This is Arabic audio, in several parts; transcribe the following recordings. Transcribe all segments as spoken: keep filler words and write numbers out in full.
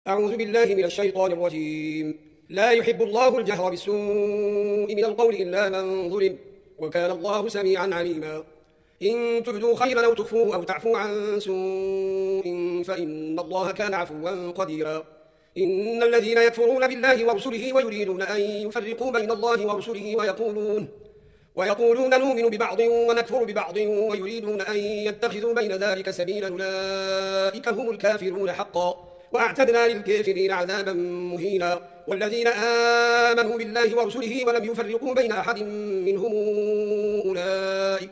أعوذ بالله من الشيطان الرجيم. لا يحب الله الجهر بالسوء من القول إلا من ظلم، وكان الله سميعا عليما. إن تبدوا خيرا أو تخفوه أو تعفوا عن سوء فإن الله كان عفوا قديرا. إن الذين يكفرون بالله ورسله ويريدون أن يفرقوا بين الله ورسله ويقولون ويقولون نؤمن ببعض ونكفر ببعض ويريدون أن يتخذوا بين ذلك سبيلا أولئك هم الكافرون حقا، وأعتدنا للكافرين عذابا مهينا. والذين آمنوا بالله ورسله ولم يفرقوا بين أحد منهم أولئك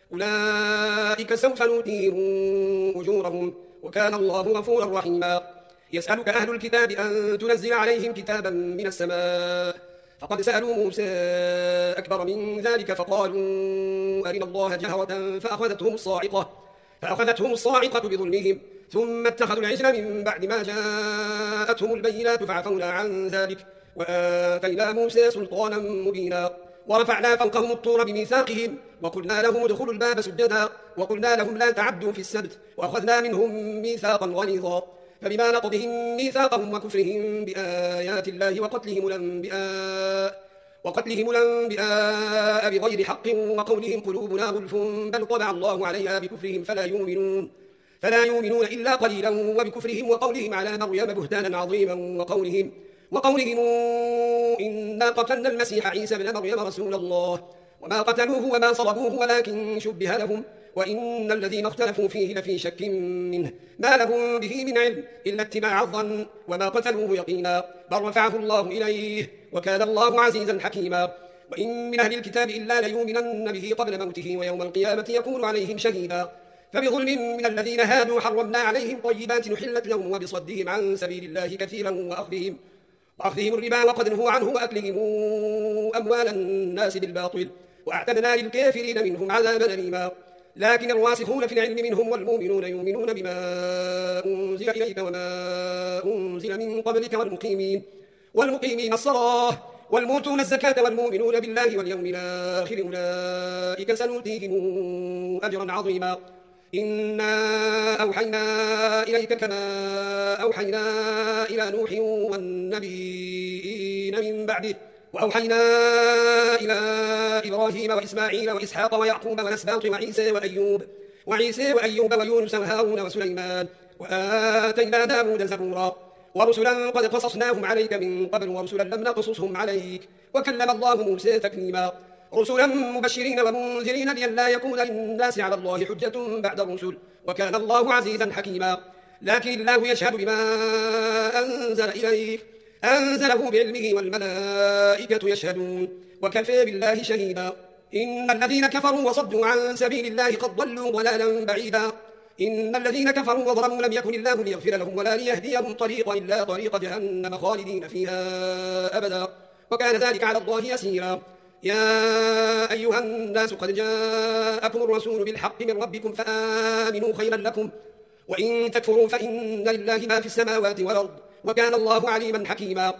أولئك سوف نؤتيهم أجورهم، وكان الله غفورا رحيما. يسألك أهل الكتاب أن تنزل عليهم كتابا من السماء، فقد سألوا موسى أكبر من ذلك فقالوا أرنا الله جهرة فأخذتهم الصاعقة فأخذتهم الصاعقة بظلمهم ثم اتخذوا العجل من بعد ما جاءتهم البينات فعفونا عن ذلك وآتينا موسى سلطانا مبينا. ورفعنا فوقهم الطور بميثاقهم وقلنا لهم ادخلوا الباب سجدا وقلنا لهم لا تعدوا في السبت وأخذنا منهم ميثاقا غليظا. فبما نقضهم ميثاقهم وكفرهم بآيات الله وقتلهم الأنبياء وقتلهم الأنبياء بغير حق وقولهم قلوبنا غلف بل طبع الله عليها بكفرهم فلا يؤمنون فلا يؤمنون إلا قليلا وبكفرهم وقولهم على مريم بهتانا عظيما وقولهم وقولهم إنا قتلنا المسيح عيسى ابن مريم رسول الله وما قتلوه وما صلبوه ولكن شبه لهم وإن الذين اختلفوا فيه لفي شك منه ما لهم به من علم إلا اتباع الظن وما قتلوه يقينا بل رفعه الله إليه وكان الله عزيزا حكيما. وإن من أهل الكتاب إلا ليؤمنن به قبل موته ويوم القيامة يكون عليهم شهيدا. فبظلم من الذين هادوا حرمنا عليهم طيبات نحلت لهم وبصدهم عن سبيل الله كثيرا وأخذهم وأخذهم الربا وقد نهوا عنه وأكلهم أموال الناس بالباطل وأعتدنا للكافرين منهم عذابا أليما. لكن الراسخون في العلم منهم والمؤمنون يؤمنون بما أنزل إليك وما أنزل من قبلك والمقيمين والمقيمين الصلاة والمؤتون الزكاة والمؤمنون بالله واليوم الآخر أولئك سنؤتيهم أجرا عظيما. إنا أوحينا إليك كما أوحينا إلى نوح والنبيين من بعده وأوحينا إلى إبراهيم وإسماعيل وإسحاق ويعقوب والأسباط وعيسى وأيوب وعيسى وأيوب ويونس وهارون وسليمان وآتينا داود زبورا. ورسلا قد قصصناهم عليك من قبل ورسلا لم نقصصهم عليك وكلم الله موسى تكليما. رسلا مبشرين ومنذرين لئلا يكون للناس على الله حجة بعد الرسل وكان الله عزيزا حكيما. لكن الله يشهد بما أنزل إليك أنزله بعلمه والملائكة يشهدون وكفى بالله شهيدا. إن الذين كفروا وصدوا عن سبيل الله قد ضلوا ضلالا بعيدا. إن الذين كفروا وظلموا لم يكن الله ليغفر لهم ولا ليهديهم طريقا إلا طريق جهنم خالدين فيها أبدا وكان ذلك على الله يسيرا. يا أيها الناس قد جاءكم الرسول بالحق من ربكم فآمنوا خيرا لكم وإن تكفروا فإن لله ما في السماوات والأرض وكان الله عليما حكيما.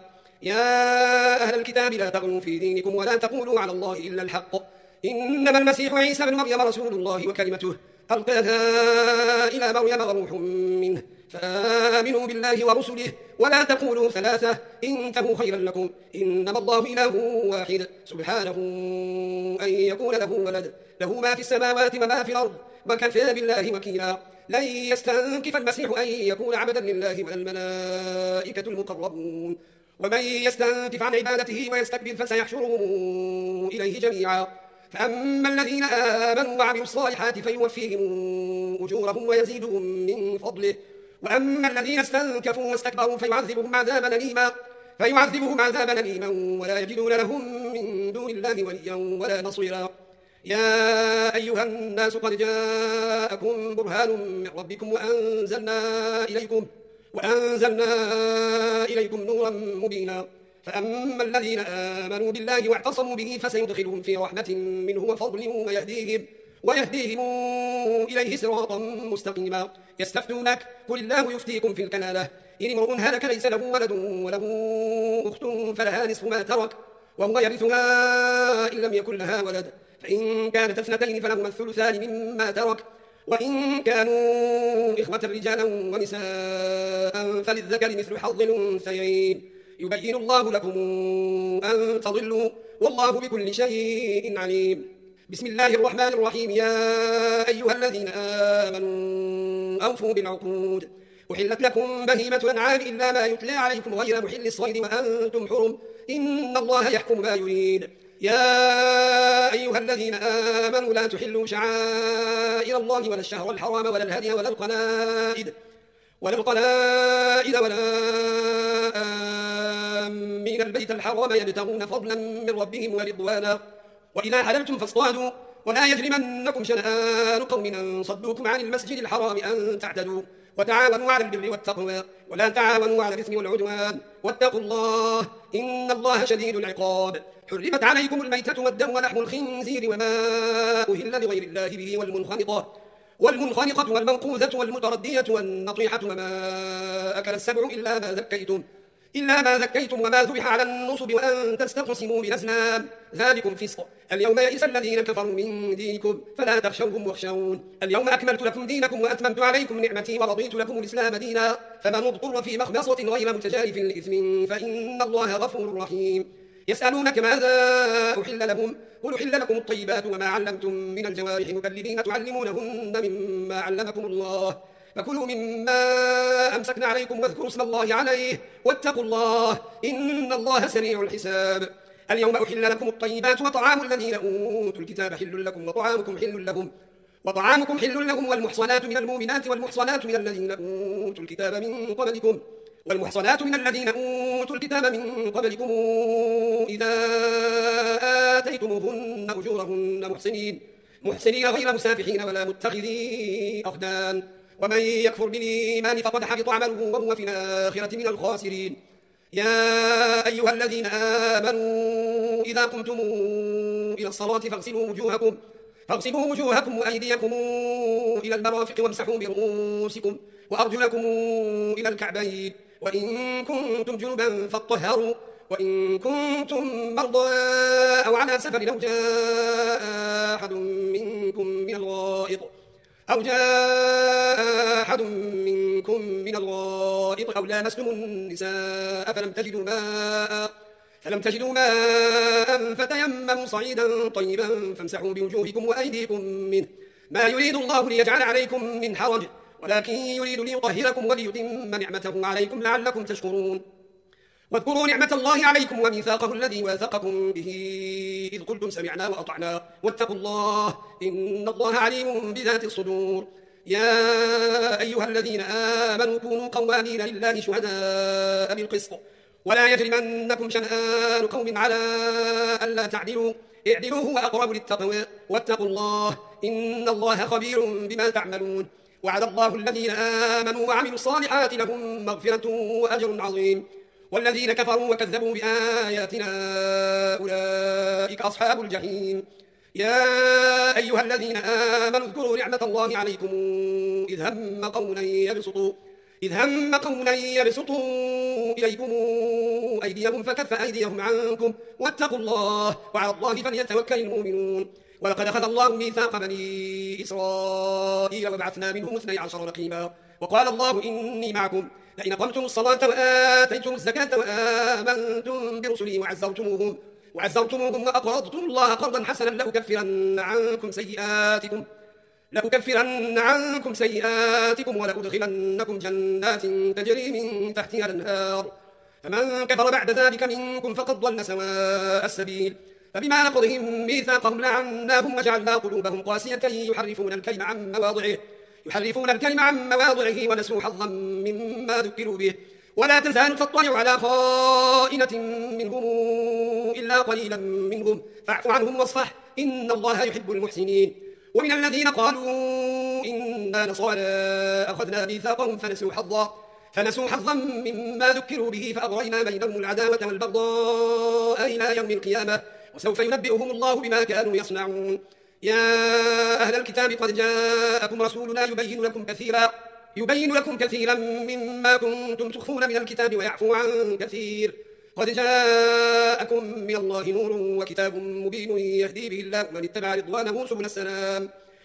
يا أهل الكتاب لا تغلوا في دينكم ولا تقولوا على الله إلا الحق إنما المسيح عيسى بن مريم رسول الله وكلمته ألقاها إلى مريم وروح منه فآمنوا بالله ورسله ولا تقولوا ثلاثة انتهوا خيرا لكم إنما الله إله واحد سبحانه أن يكون له ولد له ما في السماوات وما في الأرض وكفى بالله وكيلا. لن يستنكف المسيح أن يكون عبدا لله ولا الملائكة المقربون ومن يستنكف عن عبادته ويستكبر فسيحشرهم إليه جميعا. فأما الذين آمنوا وعملوا الصالحات فيوفيهم أجورهم ويزيدهم من فضله وأما الذين استنكفوا واستكبروا فيعذبهم عذابا أليما فيعذبهم عذابا أليما ولا يجدون لهم من دون الله وليا ولا نصيرا. يا أيها الناس قد جاءكم برهان من ربكم وأنزلنا إليكم وأنزلنا إليكم نورا مبينا. فأما الذين آمنوا بالله واعتصموا به فسيدخلهم في رحمة منه وفضل ويهديهم ويهديهم إليه صراطا مستقيما. يستفتونك قل الله يفتيكم في الكلالة إن امرؤ هلك ليس له ولد وله أخت فلها نصف ما ترك وهو يرثها إن لم يكن لها ولد فإن كانت اثنتين فلهما الثلثان مما ترك وإن كانوا إخوة رجالا ونساء فللذكر مثل حظ الأنثيين يبين الله لكم أن تضلوا والله بكل شيء عليم. بسم الله الرحمن الرحيم. يا أيها الذين آمنوا أوفوا بالعقود. أحلت لكم بهيمة الأنعام إلا ما يتلى عليكم غير محل الصيد وأنتم حرم إن الله يحكم ما يريد. يا أيها الذين آمنوا لا تحلوا شعائر الله ولا الشهر الحرام ولا الهدي ولا القلائد ولا القلائد ولا آمين البيت الحرام يبتغون فضلا من ربهم ورضوانا وإذا حللتم فاصطادوا ولا يجرمنكم شنآن قوم أن صدوكم عن المسجد الحرام أن تعتدوا وتعاونوا على البر والتقوى ولا تعاونوا على الإثم والعدوان واتقوا الله إن الله شديد العقاب. حرمت عليكم الميتة والدم ولحم الخنزير وما أهل لغير الله به والمنخنقة والمنخنقة والموقوذة والمتردية والنطيحة وما أكل السبع إلا ما ذكيتم إلا ما ذكيتم وما ذبح على النصب وأن تستقسموا بالأزلام ذلكم فسق. اليوم يئس الذين كفروا من دينكم فلا تخشوهم واخشون. اليوم أكملت لكم دينكم وأتممت عليكم نعمتي ورضيت لكم الإسلام دينا فمن اضطر في مخمصة غير متجانف لإثم فإن الله غفور رحيم. يسألونك ماذا أحل لهم قل أحل لكم الطيبات وما علمتم من الجوارح مكلبين تعلمونهن مما علمكم الله فكلوا مما أمسكنا عليكم واذكروا اسم الله عليه واتقوا الله إن الله سريع الحساب. اليوم أحل لكم الطيبات وطعام الذين أوتوا الكتاب حل لكم وطعامكم حل لهم وطعامكم حل لهم والمحصنات من المؤمنات والمحصنات من الذين أوتوا الكتاب من قبلكم والمحصنات من الذين أوتوا الكتاب من قبلكم إذا آتيتموهن أجورهن محسنين محسنين غير مسافحين ولا متخذي أخدان ومن يكفر بالإيمان فقد حبط عمله وهو في الآخرة من الخاسرين. يا أيها الذين آمنوا إذا قمتم إلى الصلاة فاغسلوا وجوهكم فاغسلوا وجوهكم وأيديكم إلى المرافق وامسحوا برؤوسكم وأرجلكم إلى الكعبين وإن كنتم جنبا فاطهروا وإن كنتم مرضى أو على سفر أو جاء أحد منكم من الغائط أو جاء أحد منكم من الغائط أو لامستم النساء فلم تجدوا ماء فلم تجدوا ماء فتيمموا صعيدا طيبا فامسحوا بوجوهكم وأيديكم منه ما يريد الله ليجعل عليكم من حرج ولكن يريد ليطهركم وليتم نعمته عليكم لعلكم تشكرون. واذكروا نعمة الله عليكم وميثاقه الذي واثقكم به إذ قلتم سمعنا وأطعنا واتقوا الله إن الله عليم بذات الصدور. يا أيها الذين آمنوا كونوا قوامين لله شهداء بالقسط ولا يجرمنكم شنآن قوم على ألا تعدلوا اعدلوا هو أقرب للتقوى واتقوا الله إن الله خبير بما تعملون. وعد الله الذين آمنوا وعملوا الصالحات لهم مغفرة وأجر عظيم والذين كفروا وكذبوا بآياتنا أولئك أصحاب الجحيم. يا أيها الذين آمنوا اذكروا نعمة الله عليكم إذ هم قوم أن يبسطوا إذ هم قوم أن يبسطوا إليكم أيديهم فكف أيديهم عنكم واتقوا الله وعلى الله فليتوكل المؤمنون. ولقد أخذ الله ميثاق بني إسرائيل وبعثنا منهم اثني عشر نقيبا وقال الله إني معكم لئن أقمتم الصلاة وآتيتم الزكاة وآمنتم برسلي وعزرتموهم وعزرتموهم وأقرضتم الله قرضا حسنا لأكفرن عنكم سيئاتكم لأكفرن عنكم سيئاتكم ولأدخلنكم جنات تجري من تحتها الأنهار فمن كفر بعد ذلك منكم فقد ضل سواء السبيل. فبما نقضهم ميثاقهم لعناهم وجعلنا قلوبهم قاسية يحرفون الكلم عن مواضعه يحرفون الكلم عن مواضعه ونسوا حظا مما ذكروا به ولا تزال تطلع على خائنة منهم إلا قليلا منهم فاعف عنهم واصفح إن الله يحب المحسنين. ومن الذين قالوا إنا نصارى أخذنا ميثاقهم فنسوا حظا فنسوا حظا مما ذكروا به فأغرينا بينهم العداوة والبغضاء إلى يوم القيامة وسوف ينبئهم الله بما كانوا يصنعون. يا أهل الكتاب قد جاءكم رسولنا يبين لكم كثيرا يبين لكم كثيرا مما كنتم تخفون من الكتاب ويعفو عن كثير قد جاءكم من الله نور وكتاب مبين يهدي به الله من اتبع رضوانه سبل السلام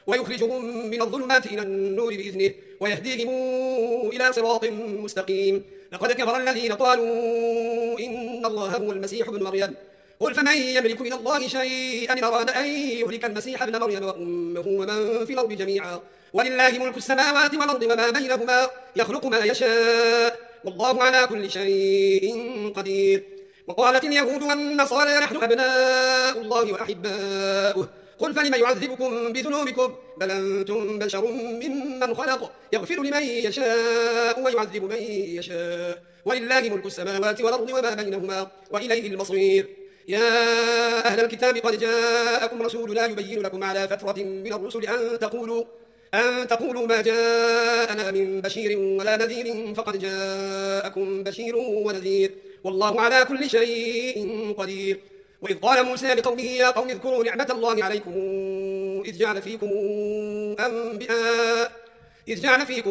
ويخرجهم من الظلمات إلى النور بإذنه ويهديهم إلى صراط مستقيم. لقد كفر الذين قالوا إن الله هو المسيح ابن مريم قل فمن يملك من الله شيئا إن أراد أن يهلك المسيح ابن مريم وأمه ومن في الأرض جميعا ولله ملك السماوات والأرض وما بينهما يخلق ما يشاء والله على كل شيء قدير. وقالت اليهود والنصارى نحن أبناء الله وأحباؤه قل فلم يعذبكم بذنوبكم بل أنتم بشر ممن خلق يغفر لمن يشاء ويعذب من يشاء ولله ملك السماوات والأرض وما بينهما وإليه المصير. يا أهل الكتاب قد جاءكم رسولنا يبين لكم على فترة من الرسل أن تقولوا أن تقولوا ما جاءنا من بشير ولا نذير فقد جاءكم بشير ونذير والله على كل شيء قدير. وإذ قال موسى لقومه يا قوم اذكروا نعمة الله عليكم إذ جعل فيكم أنبياء إذ جعل فيكم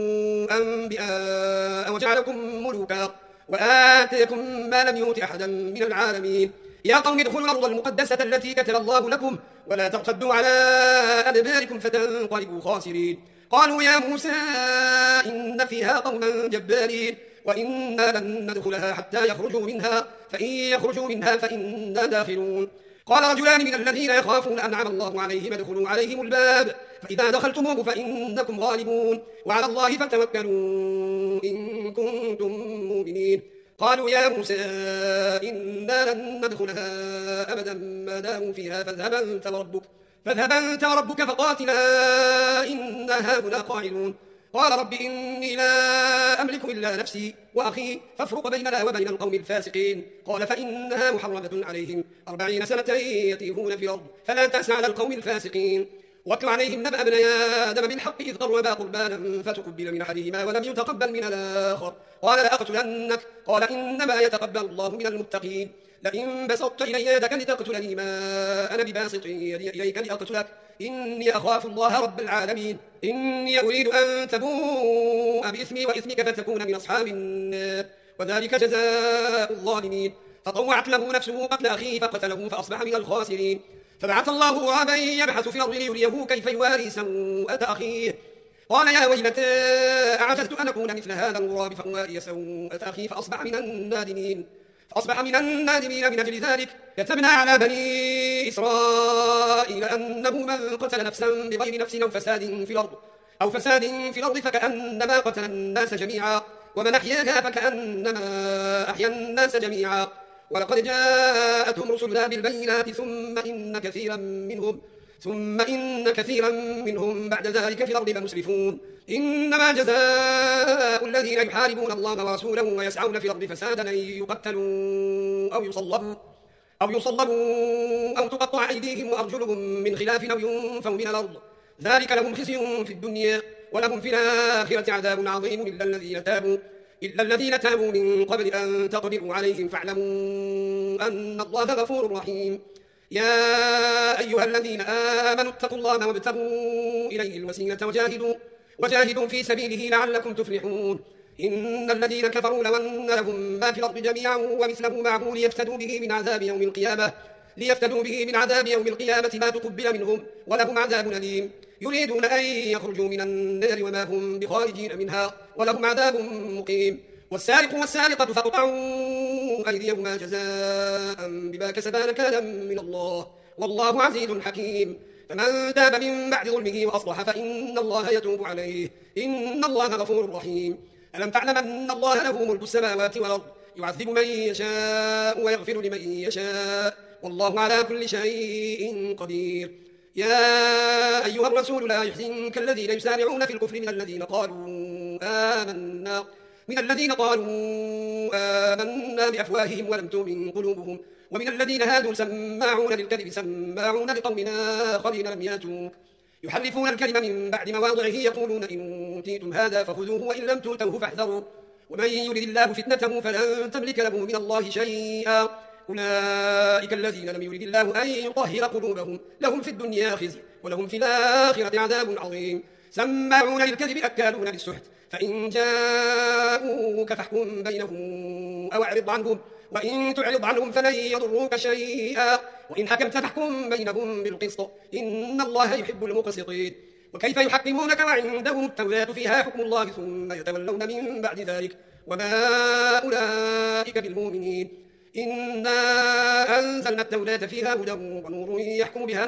أنبياء وجعلكم ملوكا وآتيكم ما لم يؤت أحدا من العالمين. يا قوم ادخلوا الأرض المقدسة التي كتب الله لكم ولا ترتدوا على أدباركم فتنقلبوا خاسرين. قالوا يا موسى إن فيها قوما جبارين وإنا لن ندخلها حتى يخرجوا منها فإن يخرجوا منها فإنا داخلون. قال رجلان من الذين يخافون أنعم الله عليهم ادخلوا عليهم الباب فإذا دخلتموه فإنكم غالبون وعلى الله فتوكلوا إن كنتم مؤمنين. قالوا يا موسى إنا لن ندخلها أبدا ما داموا فيها فاذهب أنت وربك فاذهب أنت وربك فقاتلا إنا هاهنا قاعدون. قال رب إني لا أملك إلا نفسي وأخي فافرق بيننا وبين القوم الفاسقين. قال فإنها محرمة عليهم أربعين سنة يتيهون في الأرض فلا تأس على القوم الفاسقين. واتل عليهم نبأ ابني آدم بالحق إذ قربا قربانا فتقبل من أحدهما ولم يتقبل من الآخر قال لأقتلنك قال إنما يتقبل الله من المتقين. لئن بسطت إلي يدك لتقتلني ما أنا بباسط يدي إليك لأقتلك إني أخاف الله رب العالمين. إني أريد أن تبوء بإثمي وإثمك فتكون من أصحاب النار وذلك جزاء الظالمين. فطوعت له نفسه قتل أخيه فقتله فأصبح من الخاسرين. فبعث الله غرابا يبحث في الأرض ليريه كيف يواري سوءة أخيه قال يا ويلتى أعجزت أن أكون مثل هذا الغراب فأواري سوءة أخي فأصبح من النادمين فأصبح من النادمين. من أجل ذلك كتبنا على بني إسرائيل أنه من قتل نفسا بغير نفس أو فساد في الأرض أو فساد في الأرض فكأنما قتل الناس جميعا ومن أحياها فكأنما أحيا الناس جميعا. ولقد جاءتهم رسلنا بالبينات ثم إن كثيرا منهم ثم إن كثيرا منهم بعد ذلك في الأرض لمسرفون. إنما جزاء الذين يحاربون الله ورسوله ويسعون في الأرض فسادا أن يقتلوا أو يصلبوا أو يصلبوا أو تقطع أيديهم وأرجلهم من خلاف أو ينفوا من الأرض ذلك لهم خزي في الدنيا ولهم في الآخرة عذاب عظيم إلا الذين تابوا إلا الذين تابوا من قبل أن تقدروا عليهم فاعلموا أن الله غفور رحيم. يا أيها الذين آمنوا اتقوا الله وابتغوا إليه الوسيلة وجاهدوا, وجاهدوا في سبيله لعلكم تفلحون. إن الذين كفروا لو أن لهم ما في الأرض جميعا ومثله معه ليفتدوا به من عذاب يوم القيامة ليفتدوا به من عذاب يوم القيامة ما تقبل منهم ولهم عذاب أليم. يريدون أن يخرجوا من النار وما هم بخارجين منها ولهم عذاب مقيم. والسارق والسارقة فاقطعوا أيديهما جزاء بما كسبا نكالا من الله والله عزيز حكيم. فمن تاب من بعد ظلمه وأصلح فإن الله يتوب عليه إن الله غفور رحيم. ألم تعلم أن الله له ملك السماوات والأرض يعذب من يشاء ويغفر لمن يشاء والله على كل شيء قدير. يا أيها الرسول لا يحزنك الذين يسارعون في الكفر من الذين قالوا آمنا من الذين قالوا آمنا بأفواههم ولم تؤمن قلوبهم ومن الذين هادوا سماعون للكذب سماعون لقوم آخرين لم ياتوك يحرفون الكلم من بعد مواضعه يقولون إن أوتيتم هذا فخذوه وإن لم تؤتوه فاحذروا ومن يرد الله فتنته فلن تملك له من الله شيئا أولئك الذين لم يرد الله أن يطهر قلوبهم لهم في الدنيا خزي ولهم في الآخرة عذاب عظيم. سماعون للكذب أكالون للسحت فإن جاءوك فاحكم بينهم أو أعرض عنهم، وإن تعرض عنهم فلن يضروك شيئا، وإن حكمت فاحكم بينهم بالقسط، إن الله يحب المقسطين. وكيف يحكمونك وعندهم التوراة فيها حكم الله ثم يتولون من بعد ذلك وما أولئك بالمؤمنين. إنا أنزلنا التوراة فيها هدى ونور يحكم بها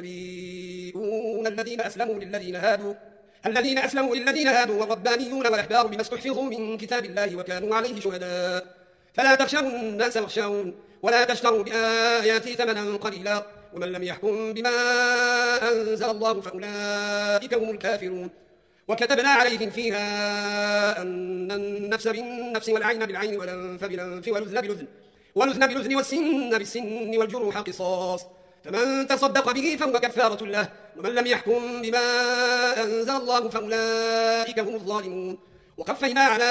النبيون الذين أسلموا للذين هادوا الذين أسلموا للذين هادوا والربانيون والأحبار بما استحفظوا من كتاب الله وكانوا عليه شهداء. فلا تخشوا الناس واخشون ولا تشتروا بآياتي ثمنا قليلا ومن لم يحكم بما أنزل الله فأولئك هم الكافرون. وكتبنا عليهم فيها أن النفس بالنفس والعين بالعين والأنف بالأنف والأذن بالأذن والأذن بالأذن والسن بالسن والجروح قصاص، فمن تصدق به فهو كفارة له، ومن لم يحكم بما أنزل الله فأولئك هم الظالمون. وقفينا على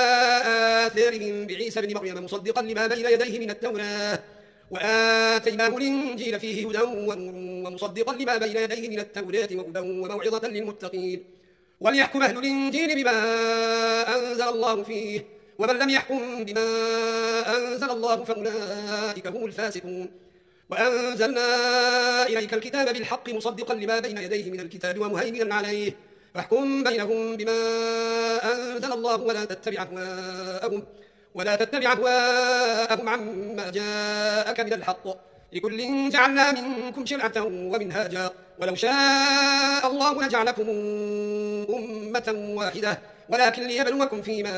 آثارهم بعيسى بن مريم مصدقا لما بين يديه من التوراة وآتيناه الإنجيل فيه هدى ونور ومصدقا لما بين يديه من التوراة وهدى وموعظة للمتقين. وليحكم أهل الإنجيل بما أنزل الله فيه، ومن لم يحكم بما أنزل الله فأولئك هم الفاسقون. وأنزلنا إليك الكتاب بالحق مصدقا لما بين يديه من الكتاب ومهيمنا عليه، فاحكم بينهم بما أنزل الله ولا تتبع أهواءهم ولا تتبع أهواءهم عما جاءك من الحق، لكل جعلنا منكم شرعة ومنهاجا ولو شاء الله لجعلكم أمة واحدة ولكن ليبلوكم فيما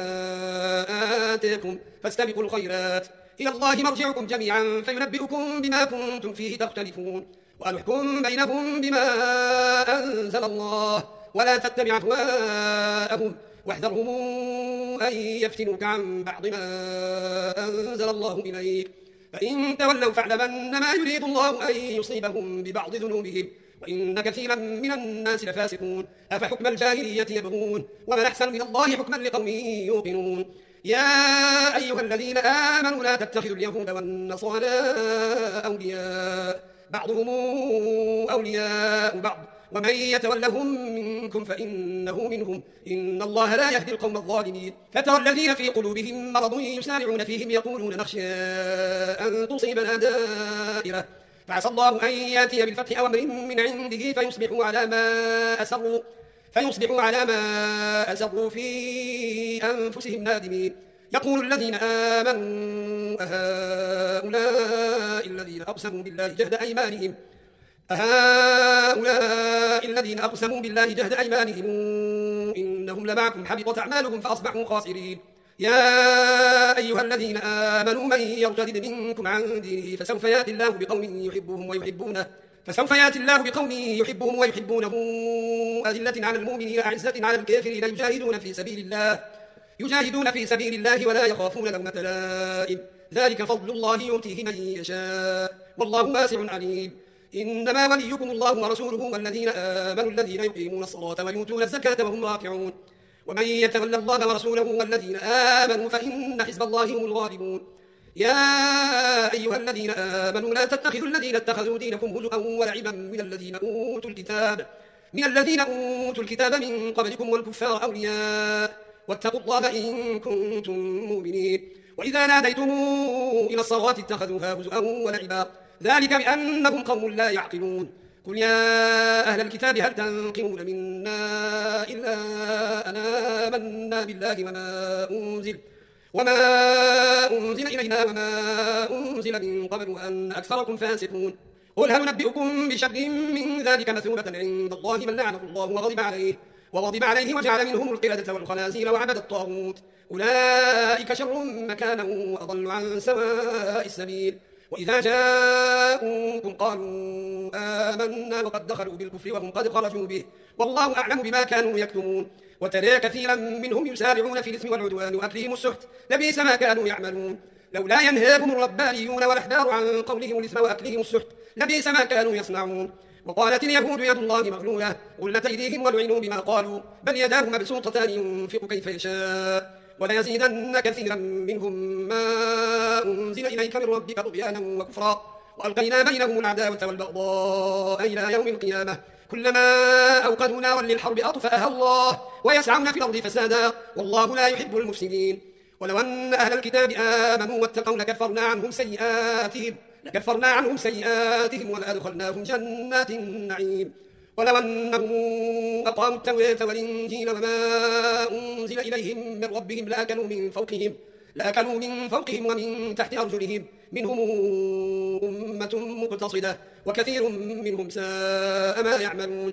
آتاكم فاستبقوا الخيرات إلى الله مرجعكم جميعا فينبئكم بما كنتم فيه تختلفون. وأن احكم بينهم بما أنزل الله ولا تتبع أهواءهم واحذرهم أن يفتنوك عن بعض ما أنزل الله إليك، فإن تولوا فاعلم أنما يريد الله أن يصيبهم ببعض ذنوبهم وإن كثيرا من الناس لفاسقون. أفحكم الجاهلية يبغون ومن أحسن من الله حكما لقوم يوقنون. يا أيها الذين آمنوا لا تتخذوا اليهود والنصارى أولياء بعضهم أولياء بعض ومن يتولهم منكم فإنه منهم إن الله لا يهدي القوم الظالمين. فترى الذين في قلوبهم مرض يسارعون فيهم يقولون نخشى أن تصيبنا دائرة فعسى الله أن يأتي بالفتح أو أمر من عنده فيصبحوا على ما أسروا فيصبحوا على ما أسروا في أنفسهم نادمين. يقول الذين آمنوا أهؤلاء الذين أقسموا بالله جهد أيمانهم أهؤلاء الذين أقسموا بالله جهد أيمانهم إنهم لمعكم حبطت أعمالهم فأصبحوا خاسرين. يا أيها الذين آمنوا من يرتد منكم عن دينه فسوف يأتي الله بقوم يحبهم ويحبونه فسوف يأتي الله بقوم يحبهم ويحبونه أذلة على المؤمنين أعزة على الكافرين يجاهدون في سبيل الله يجاهدون في سبيل الله ولا يخافون لومة لائم ذلك فضل الله يؤتيه من يشاء والله واسع عليم. إنما وليكم الله ورسوله والذين آمنوا الذين يقيمون الصلاة ويؤتون الزكاة وهم راكعون ومن يتولى الله ورسوله والذين آمنوا فإن حزب الله هم الغالبون. يا أيها الذين آمنوا لا تتخذوا الذين اتخذوا دينكم هزءا ولعبا من الذين أوتوا الكتاب من الذين أوتوا الكتاب من قبلكم والكفار أولياء واتقوا الله إن كنتم مؤمنين. وإذا ناديتم إلى الصلاة اتخذوها هزءا ولعبا ذلك بأنهم قوم لا يعقلون. قل يا أهل الكتاب هل تنقمون منا إلا أن آمنا بالله وما أنزل وما أنزل إلينا وما أنزل من قبل وأن أكثركم فاسقون. قل هل ننبئكم بشر من ذلك مثوبة عند الله من لعنه الله وغضب عليه وغضب عليه وجعل منهم القردة والخنازير وعبد الطاغوت أولئك شر مكانا وأضل عن سواء السبيل. وإذا جاءوكم قالوا آمنا وقد دخلوا بالكفر وهم قد خرجوا به والله أعلم بما كانوا يكتمون. وترى كثيرا منهم يسارعون في الإثم والعدوان وأكلهم السحت لبئس ما كانوا يعملون. لولا ينهاهم الربانيون والأحبار عن قولهم الإثم وأكلهم السحت لبئس ما كانوا يصنعون. وقالت اليهود يد الله مغلولة غلت أيديهم ولعنوا بما قالوا بل يداه مبسوطتان ينفق كيف يشاء وليزيدن كثيرا منهم ما أنزل إليك من ربك طغيانا وكفرا وألقينا بينهم العداوة والبغضاء إلى يوم القيامة كلما أوقدوا نارا للحرب أطفأها الله ويسعون في الأرض فسادا والله لا يحب المفسدين. ولو أن أهل الكتاب آمنوا واتقوا لكفرنا عنهم سيئاتهم لكفرنا عنهم سيئاتهم ولأدخلناهم جنات النعيم. ولو أنهم أقاموا التوراة والإنجيل وما أنزل إليهم من ربهم لأكلوا من فوقهم لأكلوا من فوقهم ومن تحت أرجلهم منهم أمة مقتصدة وكثير منهم ساء ما يعملون.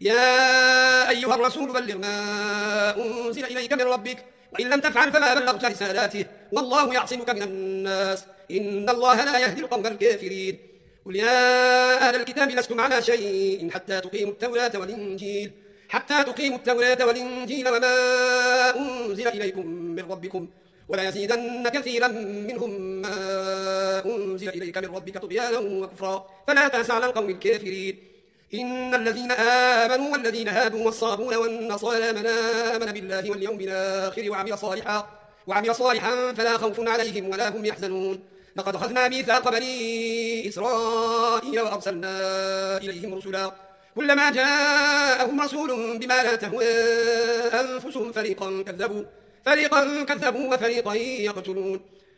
يا أيها الرسول بلغ ما أنزل إليك من ربك وإن لم تفعل فما بلغت رسالاته والله يعصمك من الناس إن الله لا يهدي القوم الكافرين. قل يا أهل الكتاب لستم على شيء حتى تقيموا التوراة والإنجيل حتى تقيموا التوراة والإنجيل وما أنزل إليكم من ربكم ولا يزيدن كثيرا منهم ما أنزل إليك من ربك طغيانا وكفرا فلا تأس على القوم الكافرين. إن الذين آمنوا والذين هادوا والصابون والنصارى من آمن بالله واليوم الآخر وعمل صالحا وعمل صالحا فلا خوف عليهم ولا هم يحزنون. لقد أخذنا ميثاق بني إسرائيل وأرسلنا إليهم رسلا كلما جاءهم رسول بما لا تهوى أنفسهم فريقا كذبوا فريقا كذبوا وفريقا يقتلون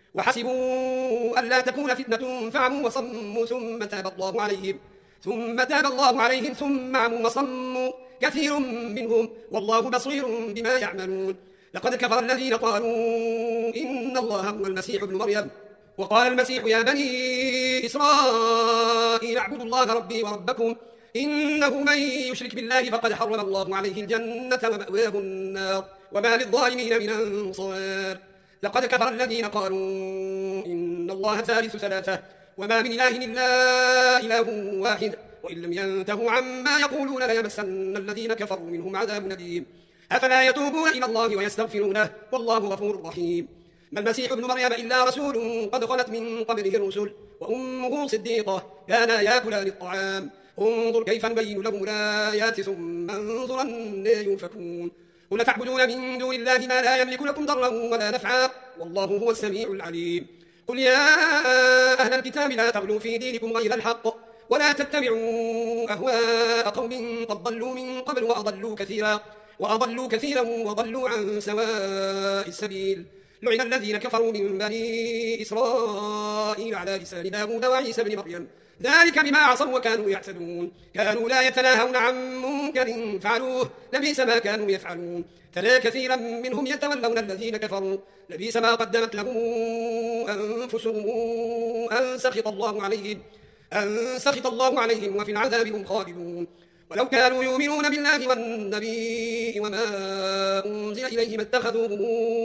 وحسبوا ألا تكون فتنة فعموا وصموا ثم تاب الله عليهم ثم تاب الله عليهم ثم عموا وصموا كثير منهم والله بصير بما يعملون. لقد كفر الذين قالوا إن الله هو المسيح ابن مريم وقال المسيح يا بني إسرائيل اعبدوا الله ربي وربكم إنه من يشرك بالله فقد حرم الله عليه الجنة ومأواه النار وما للظالمين من أنصار. لقد كفر الذين قالوا إن الله ثالث ثلاثة وما من إله إلا إله واحد وإن لم ينتهوا عما يقولون ليمسن الذين كفروا منهم عذاب أليم. أفلا يتوبون إلى الله ويستغفرونه والله غفور رحيم. ما المسيح ابن مريم إلا رسول قد خلت من قبله الرسل وأمه صديقة كانا يأكلان الطعام انظر كيف نبين لهم الآيات ثم انظر أنى يؤفكون. قل تعبدون من دون الله ما لا يملك لكم ضرا ولا نفعا والله هو السميع العليم. قل يا أهل الكتاب لا تغلوا في دينكم غير الحق ولا تتبعوا أهواء قوم قد ضلوا من قبل وأضلوا كثيرا وأضلوا كثيرا وضلوا عن سواء السبيل. لعن الذين كفروا من بني إسرائيل على لسان داود وعيسى بن مريم ذلك بما عصوا وكانوا يعتدون كانوا لا يتناهون عن منكر فعلوه لبئس ما كانوا يفعلون. ترى كثيرا منهم يتولون الذين كفروا لبئس ما قدمت لهم أنفسهم أن سخط الله عليهم أن سخط الله عليهم وفي العذاب هم خالدون. ولو كانوا يؤمنون بالله والنبي وما أنزل إليهم اتخذوهم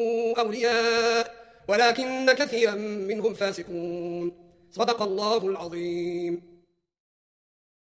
أولياء ولكن كثيرا منهم فاسقون. صدق الله العظيم.